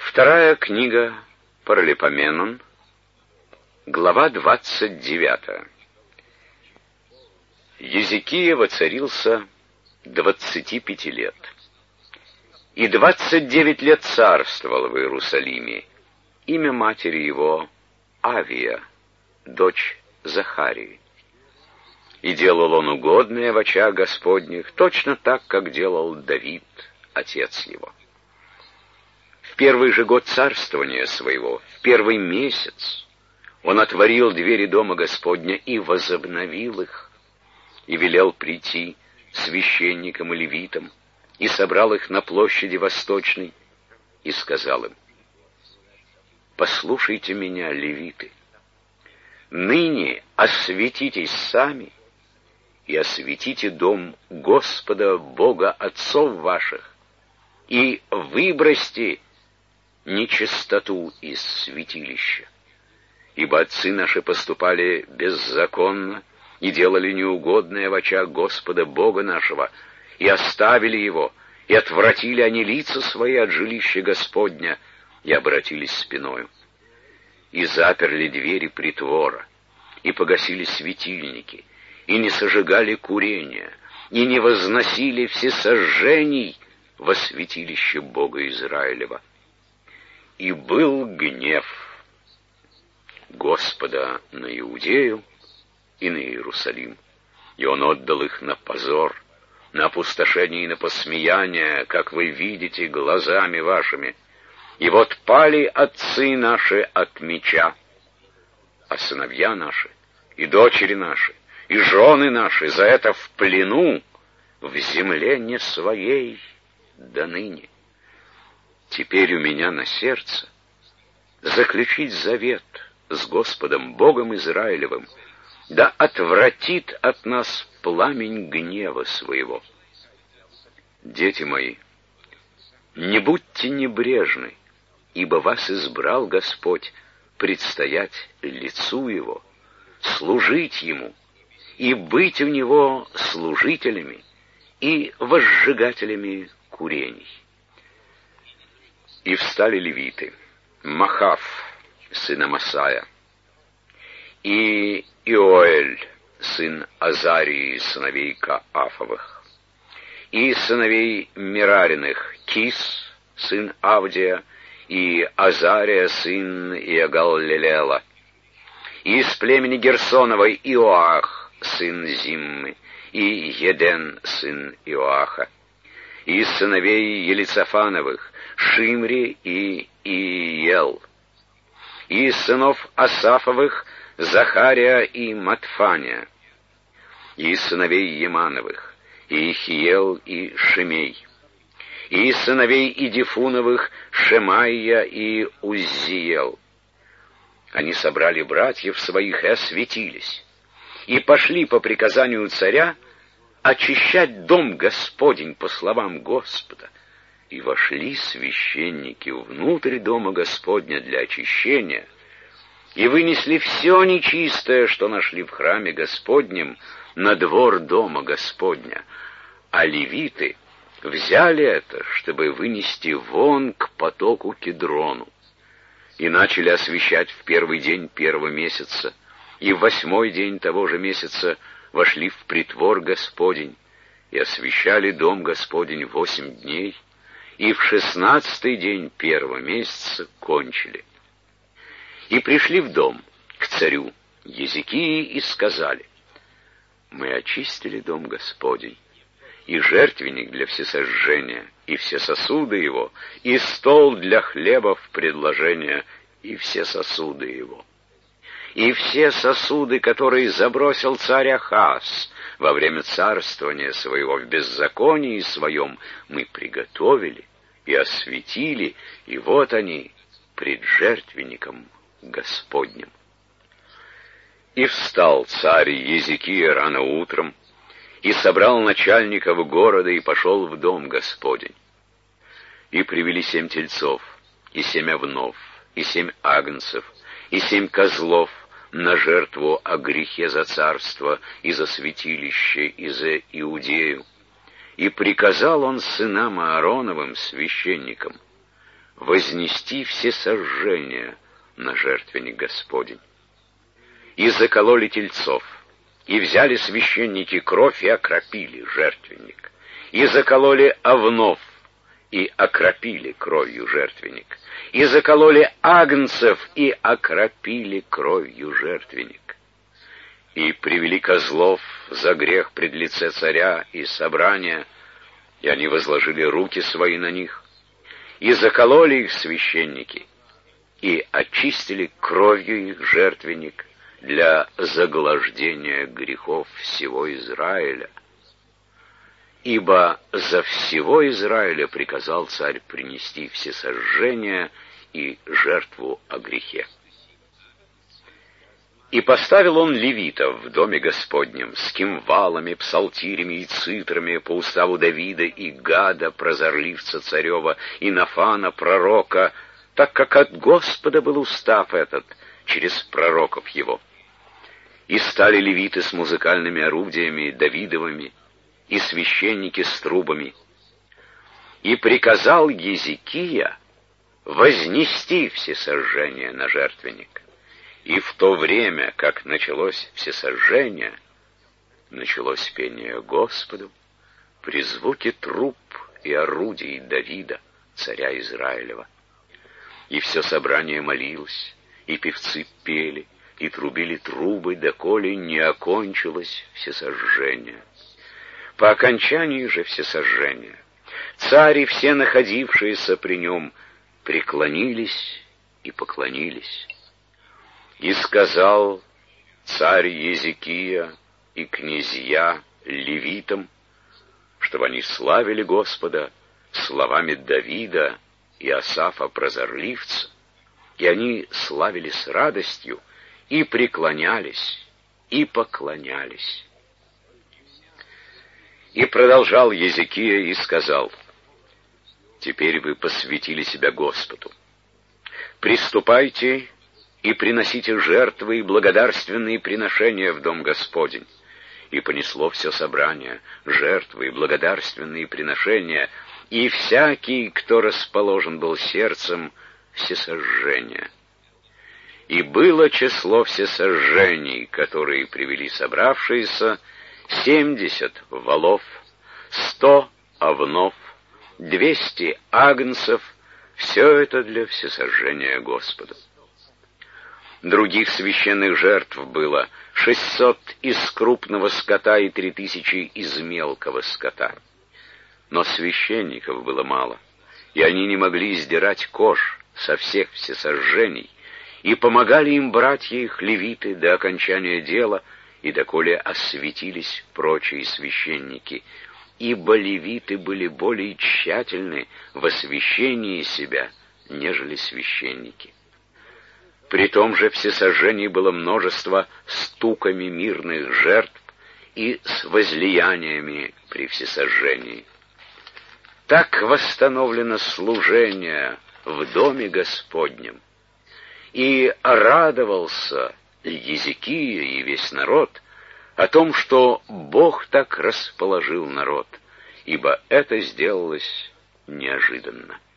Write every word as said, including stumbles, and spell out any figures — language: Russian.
Вторая книга Паралипоменон, глава двадцать девятая. Езекия воцарился двадцати пяти лет, и двадцать девять лет царствовал в Иерусалиме. Имя матери его Авия, дочь Захарии. И делал он угодное в очах Господних, точно так, как делал Давид, отец его. В первый же год царствования своего, в первый месяц, он отворил двери дома Господня и возобновил их, и велел прийти священникам и левитам, и собрал их на площади Восточной, и сказал им: «Послушайте меня, левиты, ныне осветитесь сами, и осветите дом Господа Бога отцов ваших, и выбросьте нечистоту из святилища. Ибо отцы наши поступали беззаконно и делали неугодное в очах Господа Бога нашего, и оставили его, и отвратили они лица свои от жилища Господня, и обратились спиною. И заперли двери притвора, и погасили светильники, и не сожигали курения, и не возносили всесожжений во святилище Бога Израилева. И был гнев Господа на Иудею и на Иерусалим, и он отдал их на позор, на опустошение и на посмеяние, как вы видите глазами вашими. И вот пали отцы наши от меча, а сыновья наши, и дочери наши, и жены наши за это в плену в земле не своей до ныне. Теперь у меня на сердце заключить завет с Господом Богом Израилевым, да отвратит от нас пламень гнева своего. Дети мои, не будьте небрежны, ибо вас избрал Господь предстоять лицу Его, служить Ему и быть у Него служителями и возжигателями курений. И встали левиты: Махав, сын Амасая, и Иоэль, сын Азарии, сыновей Каафовых, и сыновей Мерариных, Кис, сын Авдия, и Азария, сын Иогаллелела, и из племени Герсоновой Иоах, сын Зиммы, и Еден, сын Иоаха, и из сыновей Елицафановых Шимри и Иел, и из сынов Асафовых Захария и Матфания, и из сыновей Емановых Иехиел и Шимей, и из сыновей Идифуновых Шемайя и Уззиел. Они собрали братьев своих и осветились, и пошли по приказанию царя очищать дом Господень по словам Господа. И вошли священники внутрь дома Господня для очищения, и вынесли все нечистое, что нашли в храме Господнем, на двор дома Господня. А левиты взяли это, чтобы вынести вон к потоку Кедрону, и начали освящать в первый день первого месяца, и в восьмой день того же месяца вошли в притвор Господень, и освящали дом Господень восемь дней, и в шестнадцатый день первого месяца кончили. И пришли в дом к царю Езекии и сказали: мы очистили дом Господень, и жертвенник для всесожжения, и все сосуды его, и стол для хлебов предложения, и все сосуды его. И все сосуды, которые забросил царь Ахаз во время царствования своего в беззаконии своем, мы приготовили и осветили, и вот они пред жертвенником Господним. И встал царь Езекия рано утром, и собрал начальников города, и пошел в дом Господень. И привели семь тельцов, и семь овнов, и семь агнцев, и семь козлов на жертву о грехе за царство, и за святилище, и за Иудею. И приказал он сынам Аароновым, священникам: вознести всесожжение на жертвенник Господень. И закололи тельцов, и взяли священники кровь и окропили жертвенник, и закололи овнов, и окропили кровью жертвенник, и закололи агнцев, и окропили кровью жертвенник. И привели козлов за грех пред лице царя и собрания, и они возложили руки свои на них, и закололи их священники, и очистили кровью их жертвенник для заглаждения грехов всего Израиля. Ибо за всего Израиля приказал царь принести всесожжение и жертву о грехе. И поставил он левитов в доме Господнем с кимвалами, псалтирями и цитрами по уставу Давида и Гада, прозорливца царева, и Нафана, пророка, так как от Господа был устав этот через пророков его. И стали левиты с музыкальными орудиями Давидовыми, и священники с трубами. И приказал Езекия вознести всесожжение на жертвенник. И в то время, как началось всесожжение, началось пение Господу при звуке труб и орудий Давида, царя Израилева. И все собрание молилось, и певцы пели, и трубили трубы, доколе не окончилось всесожжение. По окончании же всесожжения цари, все находившиеся при нем, преклонились и поклонились. И сказал царь Езекия и князья левитам, чтобы они славили Господа словами Давида и Асафа прозорливца, и они славили с радостью, и преклонялись, и поклонялись. И продолжал Езекия и сказал: «Теперь вы посвятили себя Господу. Приступайте и приносите жертвы и благодарственные приношения в дом Господень». И понесло все собрание жертвы и благодарственные приношения, и всякий, кто расположен был сердцем, всесожжения. И было число всесожжений, которые привели собравшиеся, семьдесят волов, сто овнов, двести агнцев, все это для всесожжения Господу. Других священных жертв было шестьсот из крупного скота и три тысячи из мелкого скота. Но священников было мало, и они не могли сдирать кож со всех всесожжений, и помогали им братья их левиты до окончания дела, и доколе осветились прочие священники, ибо левиты были более тщательны в освящении себя, нежели священники. При том же всесожжений было множество стуками мирных жертв и с возлияниями при всесожжении. Так восстановлено служение в доме Господнем, и радовался Езекия и весь народ о том, что Бог так расположил народ, ибо это сделалось неожиданно.